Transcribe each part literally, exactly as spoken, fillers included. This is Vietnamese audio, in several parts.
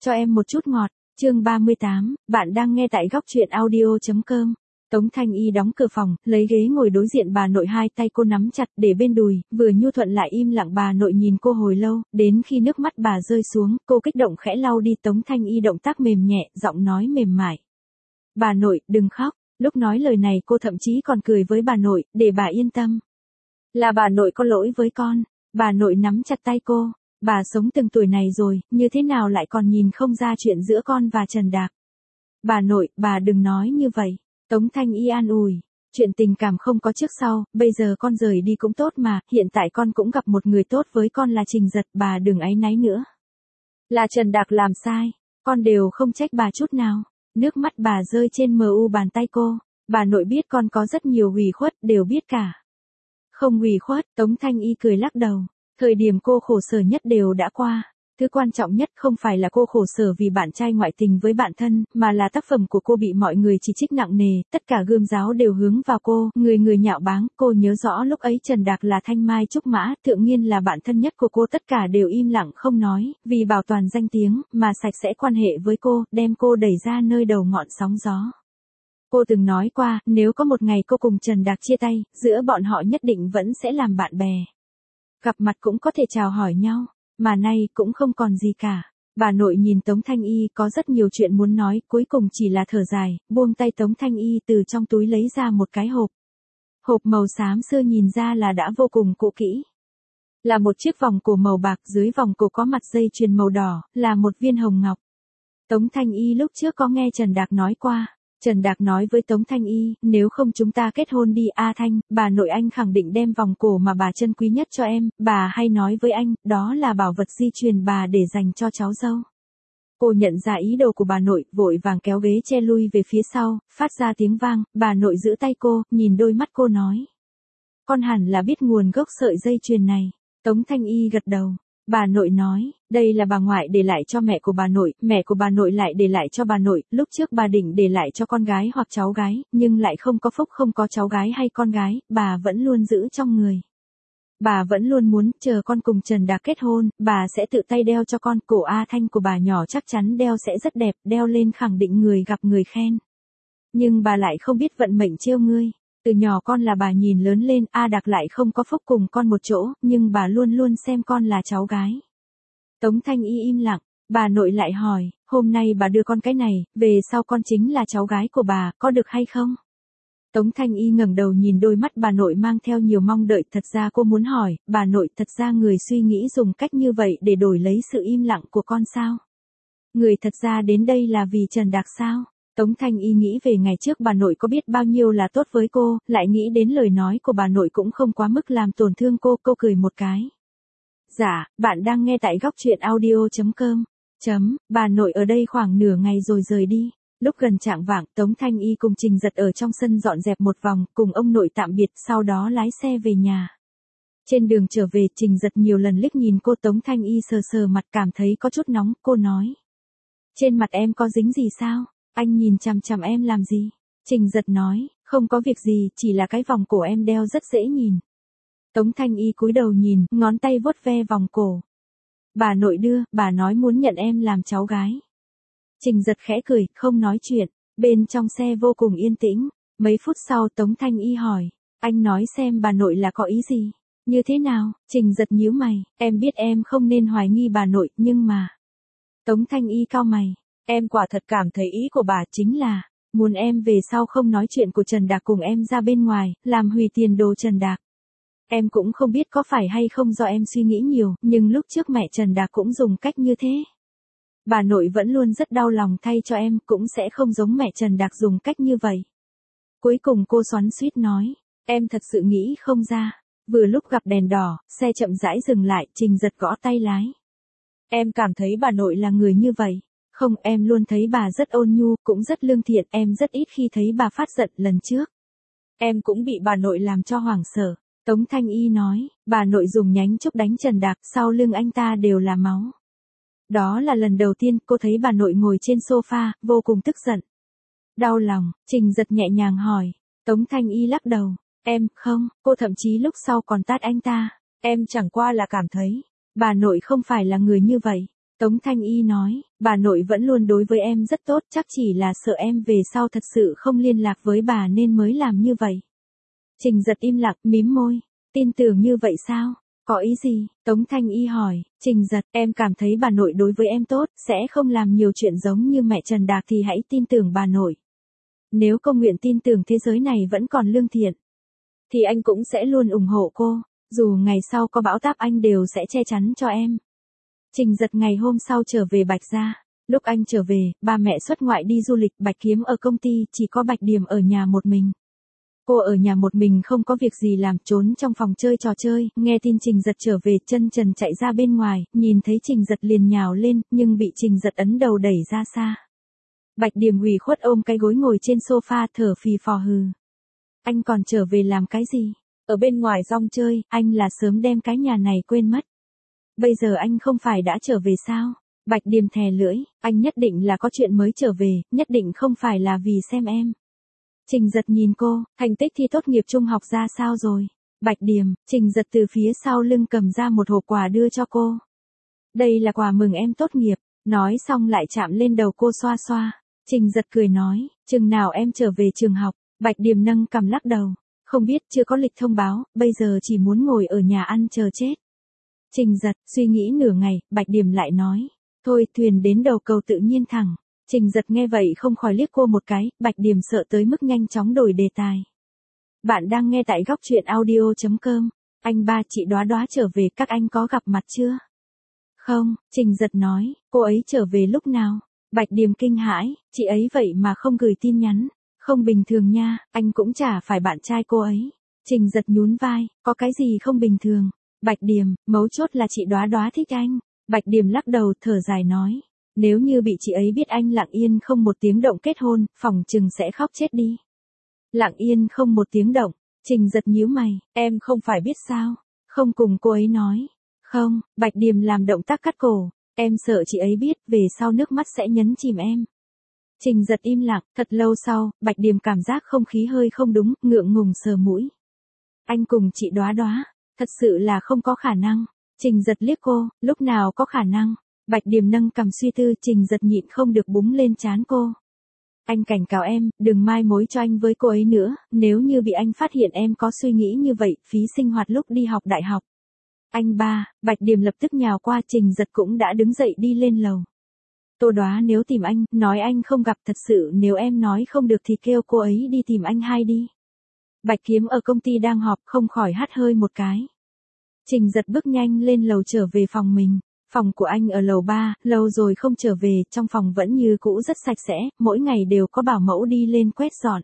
cho em một chút ngọt. Chương ba mươi tám, bạn đang nghe tại góc truyện audio chấm com. Tống Thanh Y đóng cửa phòng, lấy ghế ngồi đối diện bà nội, hai tay cô nắm chặt để bên đùi, vừa nhu thuận lại im lặng. Bà nội nhìn cô hồi lâu, đến khi nước mắt bà rơi xuống, cô kích động khẽ lau đi. Tống Thanh Y động tác mềm nhẹ, giọng nói mềm mại. Bà nội, đừng khóc. Lúc nói lời này cô thậm chí còn cười với bà nội, để bà yên tâm. Là bà nội có lỗi với con. Bà nội nắm chặt tay cô. Bà sống từng tuổi này rồi, như thế nào lại còn nhìn không ra chuyện giữa con và Trần Đạc. Bà nội, bà đừng nói như vậy. Tống Thanh Y an ủi. Chuyện tình cảm không có trước sau, bây giờ con rời đi cũng tốt mà, hiện tại con cũng gặp một người tốt với con là Trình Giật, bà đừng áy náy nữa. Là Trần Đạc làm sai, con đều không trách bà chút nào. Nước mắt bà rơi trên mờ u bàn tay cô. Bà nội biết con có rất nhiều ủy khuất, đều biết cả. Không ủy khuất, Tống Thanh Y cười lắc đầu. Thời điểm cô khổ sở nhất đều đã qua. Thứ quan trọng nhất không phải là cô khổ sở vì bạn trai ngoại tình với bạn thân, mà là tác phẩm của cô bị mọi người chỉ trích nặng nề, tất cả gươm giáo đều hướng vào cô, người người nhạo báng. Cô nhớ rõ lúc ấy Trần Đạc là thanh mai trúc mã, Thượng Nghiên là bạn thân nhất của cô, tất cả đều im lặng không nói, vì bảo toàn danh tiếng, mà sạch sẽ quan hệ với cô, đem cô đẩy ra nơi đầu ngọn sóng gió. Cô từng nói qua, nếu có một ngày cô cùng Trần Đạc chia tay, giữa bọn họ nhất định vẫn sẽ làm bạn bè. Gặp mặt cũng có thể chào hỏi nhau, mà nay cũng không còn gì cả. Bà nội nhìn Tống Thanh Y có rất nhiều chuyện muốn nói, cuối cùng chỉ là thở dài, buông tay. Tống Thanh Y từ trong túi lấy ra một cái hộp. Hộp màu xám xưa nhìn ra là đã vô cùng cũ kỹ. Là một chiếc vòng cổ màu bạc, dưới vòng cổ có mặt dây chuyền màu đỏ, là một viên hồng ngọc. Tống Thanh Y lúc trước có nghe Trần Đạc nói qua. Trần Đạc nói với Tống Thanh Y, nếu không chúng ta kết hôn đi. A Thanh, bà nội anh khẳng định đem vòng cổ mà bà trân quý nhất cho em, bà hay nói với anh, đó là bảo vật di truyền bà để dành cho cháu dâu. Cô nhận ra ý đồ của bà nội, vội vàng kéo ghế che lui về phía sau, phát ra tiếng vang. Bà nội giữ tay cô, nhìn đôi mắt cô nói. Con hẳn là biết nguồn gốc sợi dây chuyền này. Tống Thanh Y gật đầu. Bà nội nói, đây là bà ngoại để lại cho mẹ của bà nội, mẹ của bà nội lại để lại cho bà nội, lúc trước bà định để lại cho con gái hoặc cháu gái, nhưng lại không có phúc, không có cháu gái hay con gái, bà vẫn luôn giữ trong người. Bà vẫn luôn muốn, chờ con cùng Trần Đạc kết hôn, bà sẽ tự tay đeo cho con. Cổ A Thanh của bà nhỏ chắc chắn đeo sẽ rất đẹp, đeo lên khẳng định người gặp người khen. Nhưng bà lại không biết vận mệnh trêu ngươi. Từ nhỏ con là bà nhìn lớn lên, A Đạc lại không có phúc cùng con một chỗ, nhưng bà luôn luôn xem con là cháu gái. Tống Thanh Y im lặng, bà nội lại hỏi, hôm nay bà đưa con cái này, về sau con chính là cháu gái của bà, có được hay không? Tống Thanh Y ngẩng đầu nhìn đôi mắt bà nội mang theo nhiều mong đợi, thật ra cô muốn hỏi, bà nội, thật ra người suy nghĩ dùng cách như vậy để đổi lấy sự im lặng của con sao? Người thật ra đến đây là vì Trần Đạc sao? Tống Thanh Y nghĩ về ngày trước bà nội có biết bao nhiêu là tốt với cô, lại nghĩ đến lời nói của bà nội cũng không quá mức làm tổn thương cô, cô cười một cái. Dạ, bạn đang nghe tại góc truyện audio chấm com. Chấm, bà nội ở đây khoảng nửa ngày rồi rời đi. Lúc gần chạng vạng, Tống Thanh Y cùng Trình Giật ở trong sân dọn dẹp một vòng, cùng ông nội tạm biệt, sau đó lái xe về nhà. Trên đường trở về, Trình Giật nhiều lần liếc nhìn cô. Tống Thanh Y sờ sờ mặt, cảm thấy có chút nóng, cô nói. Trên mặt em có dính gì sao? Anh nhìn chằm chằm em làm gì? Trình Giật nói, không có việc gì, chỉ là cái vòng cổ em đeo rất dễ nhìn. Tống Thanh Y cúi đầu nhìn, ngón tay vuốt ve vòng cổ. Bà nội đưa, bà nói muốn nhận em làm cháu gái. Trình Giật khẽ cười, không nói chuyện. Bên trong xe vô cùng yên tĩnh. Mấy phút sau Tống Thanh Y hỏi, anh nói xem bà nội là có ý gì? Như thế nào? Trình Giật nhíu mày, em biết em không nên hoài nghi bà nội, nhưng mà... Tống Thanh Y cau mày. Em quả thật cảm thấy ý của bà chính là, muốn em về sau không nói chuyện của Trần Đạc cùng em ra bên ngoài, làm hủy tiền đồ Trần Đạc. Em cũng không biết có phải hay không do em suy nghĩ nhiều, nhưng lúc trước mẹ Trần Đạc cũng dùng cách như thế. Bà nội vẫn luôn rất đau lòng thay cho em, cũng sẽ không giống mẹ Trần Đạc dùng cách như vậy. Cuối cùng cô xoắn xuýt nói, em thật sự nghĩ không ra. Vừa lúc gặp đèn đỏ, xe chậm rãi dừng lại, Trình Giật gõ tay lái. Em cảm thấy bà nội là người như vậy. Không, em luôn thấy bà rất ôn nhu, cũng rất lương thiện, em rất ít khi thấy bà phát giận. Lần trước em cũng bị bà nội làm cho hoảng sợ. Tống Thanh Y nói, bà nội dùng nhánh trúc đánh Trần Đạc, sau lưng anh ta đều là máu. Đó là lần đầu tiên cô thấy bà nội ngồi trên sofa, vô cùng tức giận. Đau lòng, Trình Giật nhẹ nhàng hỏi. Tống Thanh Y lắc đầu, em, không, cô thậm chí lúc sau còn tát anh ta. Em chẳng qua là cảm thấy, bà nội không phải là người như vậy. Tống Thanh Y nói, bà nội vẫn luôn đối với em rất tốt, chắc chỉ là sợ em về sau thật sự không liên lạc với bà nên mới làm như vậy. Trình Giật im lặng, mím môi, tin tưởng như vậy sao? Có ý gì? Tống Thanh Y hỏi, Trình Giật, em cảm thấy bà nội đối với em tốt, sẽ không làm nhiều chuyện giống như mẹ Trần Đạc thì hãy tin tưởng bà nội. Nếu cô nguyện tin tưởng thế giới này vẫn còn lương thiện, thì anh cũng sẽ luôn ủng hộ cô, dù ngày sau có bão táp anh đều sẽ che chắn cho em. Trình Giật ngày hôm sau trở về Bạch Gia. Lúc anh trở về, ba mẹ xuất ngoại đi du lịch, Bạch Kiếm ở công ty, chỉ có Bạch Điềm ở nhà một mình. Cô ở nhà một mình không có việc gì làm, trốn trong phòng chơi trò chơi, nghe tin Trình Giật trở về, chân trần chạy ra bên ngoài, nhìn thấy Trình Giật liền nhào lên, nhưng bị Trình Giật ấn đầu đẩy ra xa. Bạch Điềm ủy khuất ôm cái gối ngồi trên sofa thở phì phò hừ. Anh còn trở về làm cái gì? Ở bên ngoài rong chơi, anh là sớm đem cái nhà này quên mất. Bây giờ anh không phải đã trở về sao? Bạch Điềm thè lưỡi, anh nhất định là có chuyện mới trở về, nhất định không phải là vì xem em. Trình Giật nhìn cô, thành tích thi tốt nghiệp trung học ra sao rồi? Bạch Điềm, Trình Giật từ phía sau lưng cầm ra một hộp quà đưa cho cô. Đây là quà mừng em tốt nghiệp, nói xong lại chạm lên đầu cô xoa xoa. Trình Giật cười nói, chừng nào em trở về trường học? Bạch Điềm nâng cằm lắc đầu, không biết, chưa có lịch thông báo, bây giờ chỉ muốn ngồi ở nhà ăn chờ chết. Trình Giật, suy nghĩ nửa ngày, Bạch Điềm lại nói, thôi, thuyền đến đầu cầu tự nhiên thẳng. Trình Giật nghe vậy không khỏi liếc cô một cái, Bạch Điềm sợ tới mức nhanh chóng đổi đề tài. Bạn đang nghe tại góc truyện audio chấm com, anh ba chị Đóa Đóa trở về, các anh có gặp mặt chưa? Không, Trình Giật nói, cô ấy trở về lúc nào? Bạch Điềm kinh hãi, chị ấy vậy mà không gửi tin nhắn, không bình thường nha, anh cũng chả phải bạn trai cô ấy. Trình Giật nhún vai, có cái gì không bình thường? Bạch Điềm, mấu chốt là chị Đóa Đóa thích anh. Bạch Điềm lắc đầu thở dài nói, nếu như bị chị ấy biết anh lặng yên không một tiếng động kết hôn, phỏng chừng sẽ khóc chết đi. Lặng yên không một tiếng động, Trình Giật nhíu mày, em không phải biết sao, không cùng cô ấy nói. Không, Bạch Điềm làm động tác cắt cổ, em sợ chị ấy biết, về sau nước mắt sẽ nhấn chìm em. Trình Giật im lặng, thật lâu sau, Bạch Điềm cảm giác không khí hơi không đúng, ngượng ngùng sờ mũi. Anh cùng chị Đóa Đóa, thật sự là không có khả năng. Trình Giật liếc cô, lúc nào có khả năng? Bạch Điềm nâng cằm suy tư, Trình Giật nhịn không được búng lên trán cô. Anh cảnh cáo em, đừng mai mối cho anh với cô ấy nữa, nếu như bị anh phát hiện em có suy nghĩ như vậy, phí sinh hoạt lúc đi học đại học. Anh ba, Bạch Điềm lập tức nhào qua, Trình Giật cũng đã đứng dậy đi lên lầu. Tô Đóa nếu tìm anh, nói anh không gặp, thật sự nếu em nói không được thì kêu cô ấy đi tìm anh hai đi. Bạch Kiếm ở công ty đang họp, không khỏi hắt hơi một cái. Trình Giật bước nhanh lên lầu trở về phòng mình. Phòng của anh ở lầu ba, lâu rồi không trở về, trong phòng vẫn như cũ rất sạch sẽ, mỗi ngày đều có bảo mẫu đi lên quét dọn.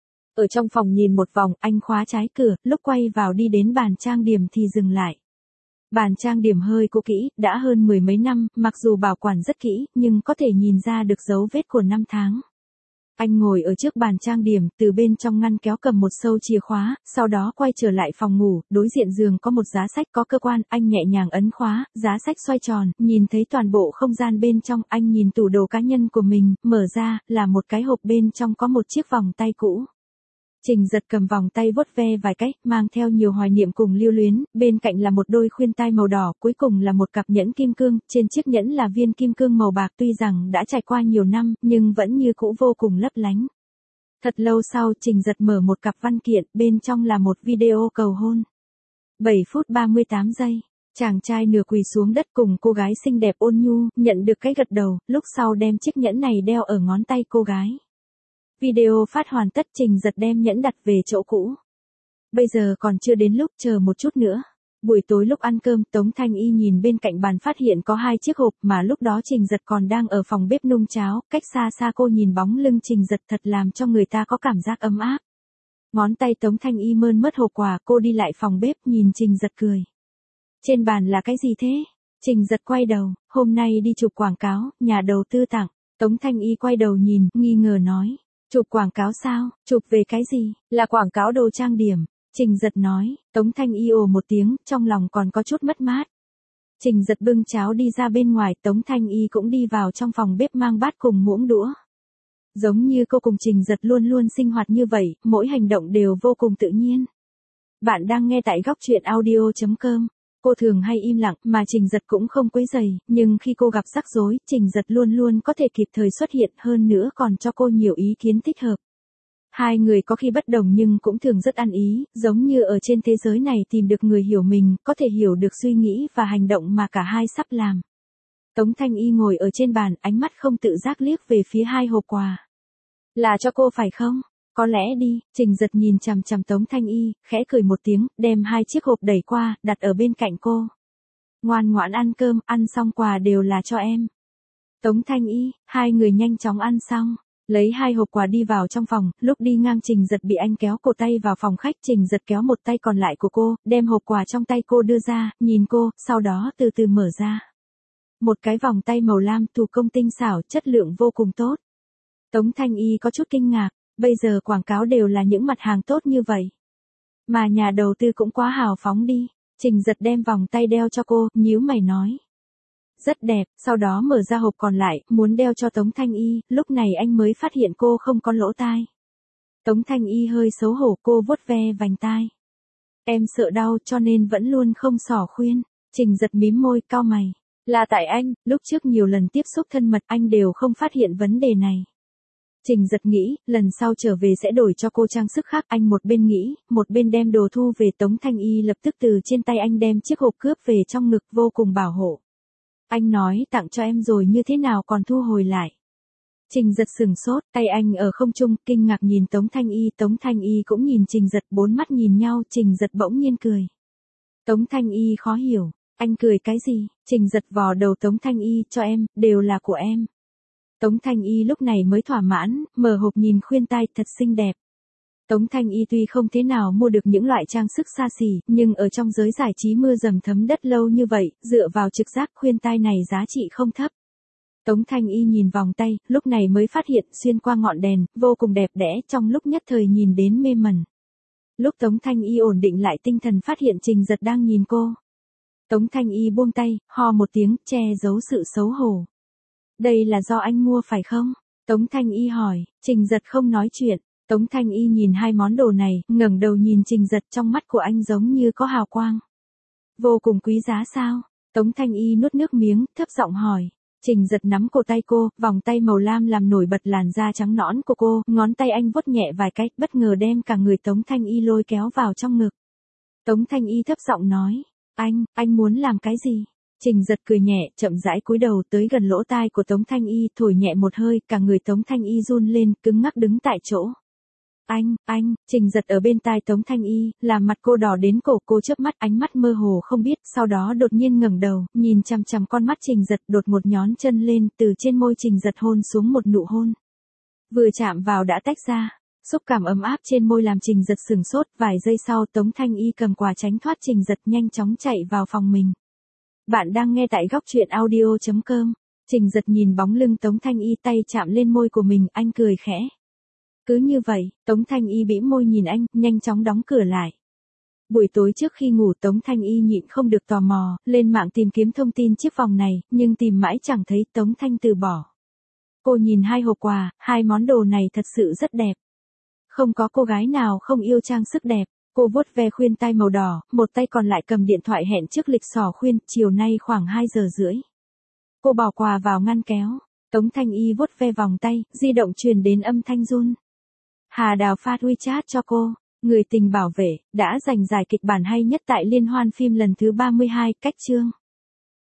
Ở trong phòng nhìn một vòng, anh khóa trái cửa, lúc quay vào đi đến bàn trang điểm thì dừng lại. Bàn trang điểm hơi cũ kỹ, đã hơn mười mấy năm, mặc dù bảo quản rất kỹ, nhưng có thể nhìn ra được dấu vết của năm tháng. Anh ngồi ở trước bàn trang điểm, từ bên trong ngăn kéo cầm một sâu chìa khóa, sau đó quay trở lại phòng ngủ, đối diện giường có một giá sách có cơ quan, anh nhẹ nhàng ấn khóa, giá sách xoay tròn, nhìn thấy toàn bộ không gian bên trong, anh nhìn tủ đồ cá nhân của mình, mở ra, là một cái hộp bên trong có một chiếc vòng tay cũ. Trình Giật cầm vòng tay vuốt ve vài cách, mang theo nhiều hoài niệm cùng lưu luyến, bên cạnh là một đôi khuyên tai màu đỏ, cuối cùng là một cặp nhẫn kim cương, trên chiếc nhẫn là viên kim cương màu bạc, tuy rằng đã trải qua nhiều năm, nhưng vẫn như cũ vô cùng lấp lánh. Thật lâu sau, Trình Giật mở một cặp văn kiện, bên trong là một video cầu hôn. bảy phút ba mươi tám giây, chàng trai nửa quỳ xuống đất cùng cô gái xinh đẹp ôn nhu, nhận được cái gật đầu, lúc sau đem chiếc nhẫn này đeo ở ngón tay cô gái. Video phát hoàn tất, Trình Giật đem nhẫn đặt về chỗ cũ. Bây giờ còn chưa đến lúc, chờ một chút nữa. Buổi tối lúc ăn cơm, Tống Thanh Y nhìn bên cạnh bàn phát hiện có hai chiếc hộp, mà lúc đó Trình Giật còn đang ở phòng bếp nung cháo, cách xa xa cô nhìn bóng lưng Trình Giật thật làm cho người ta có cảm giác ấm áp. Ngón tay Tống Thanh Y mơn mớt hộp quà, cô đi lại phòng bếp nhìn Trình Giật cười. Trên bàn là cái gì thế? Trình Giật quay đầu, hôm nay đi chụp quảng cáo, nhà đầu tư tặng. Tống Thanh Y quay đầu nhìn, nghi ngờ nói. Chụp quảng cáo sao? Chụp về cái gì? Là quảng cáo đồ trang điểm. Trình Giật nói, Tống Thanh Y ồ một tiếng, trong lòng còn có chút mất mát. Trình Giật bưng cháo đi ra bên ngoài, Tống Thanh Y cũng đi vào trong phòng bếp mang bát cùng muỗng đũa. Giống như cô cùng Trình Giật luôn luôn sinh hoạt như vậy, mỗi hành động đều vô cùng tự nhiên. Bạn đang nghe tại góc truyện audio chấm com. Cô thường hay im lặng, mà Trình Giật cũng không quấy rầy, nhưng khi cô gặp rắc rối, Trình Giật luôn luôn có thể kịp thời xuất hiện, hơn nữa còn cho cô nhiều ý kiến thích hợp. Hai người có khi bất đồng nhưng cũng thường rất ăn ý, giống như ở trên thế giới này tìm được người hiểu mình, có thể hiểu được suy nghĩ và hành động mà cả hai sắp làm. Tống Thanh Y ngồi ở trên bàn, ánh mắt không tự giác liếc về phía hai hộp quà. Là cho cô phải không? Có lẽ đi. Trình Giật nhìn chằm chằm Tống Thanh Y, khẽ cười một tiếng, đem hai chiếc hộp đẩy qua, đặt ở bên cạnh cô. Ngoan ngoãn ăn cơm, ăn xong quà đều là cho em. Tống Thanh Y, hai người nhanh chóng ăn xong. Lấy hai hộp quà đi vào trong phòng, lúc đi ngang Trình Giật bị anh kéo cổ tay vào phòng khách. Trình Giật kéo một tay còn lại của cô, đem hộp quà trong tay cô đưa ra, nhìn cô, sau đó từ từ mở ra. Một cái vòng tay màu lam thủ công tinh xảo, chất lượng vô cùng tốt. Tống Thanh Y có chút kinh ngạc, bây giờ quảng cáo đều là những mặt hàng tốt như vậy. Mà nhà đầu tư cũng quá hào phóng đi. Trình Giật đem vòng tay đeo cho cô, nhíu mày nói. Rất đẹp, sau đó mở ra hộp còn lại, muốn đeo cho Tống Thanh Y, lúc này anh mới phát hiện cô không có lỗ tai. Tống Thanh Y hơi xấu hổ, cô vuốt ve vành tai. Em sợ đau cho nên vẫn luôn không xỏ khuyên. Trình Giật mím môi, cau mày. Là tại anh, lúc trước nhiều lần tiếp xúc thân mật anh đều không phát hiện vấn đề này. Trình Giật nghĩ, lần sau trở về sẽ đổi cho cô trang sức khác. Anh một bên nghĩ, một bên đem đồ thu về. Tống Thanh Y lập tức từ trên tay anh đem chiếc hộp cướp về trong ngực, vô cùng bảo hộ. Anh nói tặng cho em rồi như thế nào còn thu hồi lại. Trình Giật sừng sốt, tay anh ở không trung, kinh ngạc nhìn Tống Thanh Y. Tống Thanh Y cũng nhìn Trình Giật, bốn mắt nhìn nhau. Trình Giật bỗng nhiên cười. Tống Thanh Y khó hiểu, anh cười cái gì? Trình Giật vò đầu Tống Thanh Y, cho em, đều là của em. Tống Thanh Y lúc này mới thỏa mãn, mở hộp nhìn khuyên tai, thật xinh đẹp. Tống Thanh Y tuy không thế nào mua được những loại trang sức xa xỉ, nhưng ở trong giới giải trí mưa dầm thấm đất lâu như vậy, dựa vào trực giác khuyên tai này giá trị không thấp. Tống Thanh Y nhìn vòng tay, lúc này mới phát hiện xuyên qua ngọn đèn, vô cùng đẹp đẽ, trong lúc nhất thời nhìn đến mê mẩn. Lúc Tống Thanh Y ổn định lại tinh thần phát hiện Trình Giật đang nhìn cô. Tống Thanh Y buông tay, ho một tiếng, che giấu sự xấu hổ. Đây là do anh mua phải không? Tống Thanh Y hỏi. Trình Giật không nói chuyện. Tống Thanh Y nhìn hai món đồ này, ngẩng đầu nhìn Trình Giật, trong mắt của anh giống như có hào quang. Vô cùng quý giá sao? Tống Thanh Y nuốt nước miếng, thấp giọng hỏi. Trình Giật nắm cổ tay cô, vòng tay màu lam làm nổi bật làn da trắng nõn của cô, ngón tay anh vuốt nhẹ vài cái, bất ngờ đem cả người Tống Thanh Y lôi kéo vào trong ngực. Tống Thanh Y thấp giọng nói. Anh, anh muốn làm cái gì? Trình Giật cười nhẹ, chậm rãi cúi đầu tới gần lỗ tai của Tống Thanh Y, thổi nhẹ một hơi, cả người Tống Thanh Y run lên, cứng ngắc đứng tại chỗ. Anh, anh, Trình Giật ở bên tai Tống Thanh Y, làm mặt cô đỏ đến cổ, cô chớp mắt, ánh mắt mơ hồ không biết, sau đó đột nhiên ngẩng đầu, nhìn chằm chằm con mắt Trình Giật, đột một nhón chân lên, từ trên môi Trình Giật hôn xuống một nụ hôn. Vừa chạm vào đã tách ra, xúc cảm ấm áp trên môi làm Trình Giật sừng sốt, vài giây sau Tống Thanh Y cầm quà tránh thoát Trình Giật, nhanh chóng chạy vào phòng mình. Bạn đang nghe tại góc truyện audio chấm com. Trình Giật nhìn bóng lưng Tống Thanh Y, tay chạm lên môi của mình, anh cười khẽ. Cứ như vậy, Tống Thanh Y bĩm môi nhìn anh, nhanh chóng đóng cửa lại. Buổi tối trước khi ngủ Tống Thanh Y nhịn không được tò mò, lên mạng tìm kiếm thông tin chiếc vòng này, nhưng tìm mãi chẳng thấy, Tống Thanh từ bỏ. Cô nhìn hai hộp quà, hai món đồ này thật sự rất đẹp. Không có cô gái nào không yêu trang sức đẹp. Cô vuốt ve khuyên tai màu đỏ, một tay còn lại cầm điện thoại hẹn trước lịch xỏ khuyên, chiều nay khoảng hai giờ rưỡi. Cô bỏ quà vào ngăn kéo. Tống Thanh Y vuốt ve vòng tay, di động truyền đến âm thanh run. Hà Đào phát WeChat cho cô. Người tình bảo vệ, đã giành giải kịch bản hay nhất tại liên hoan phim lần thứ ba mươi hai, cách chương.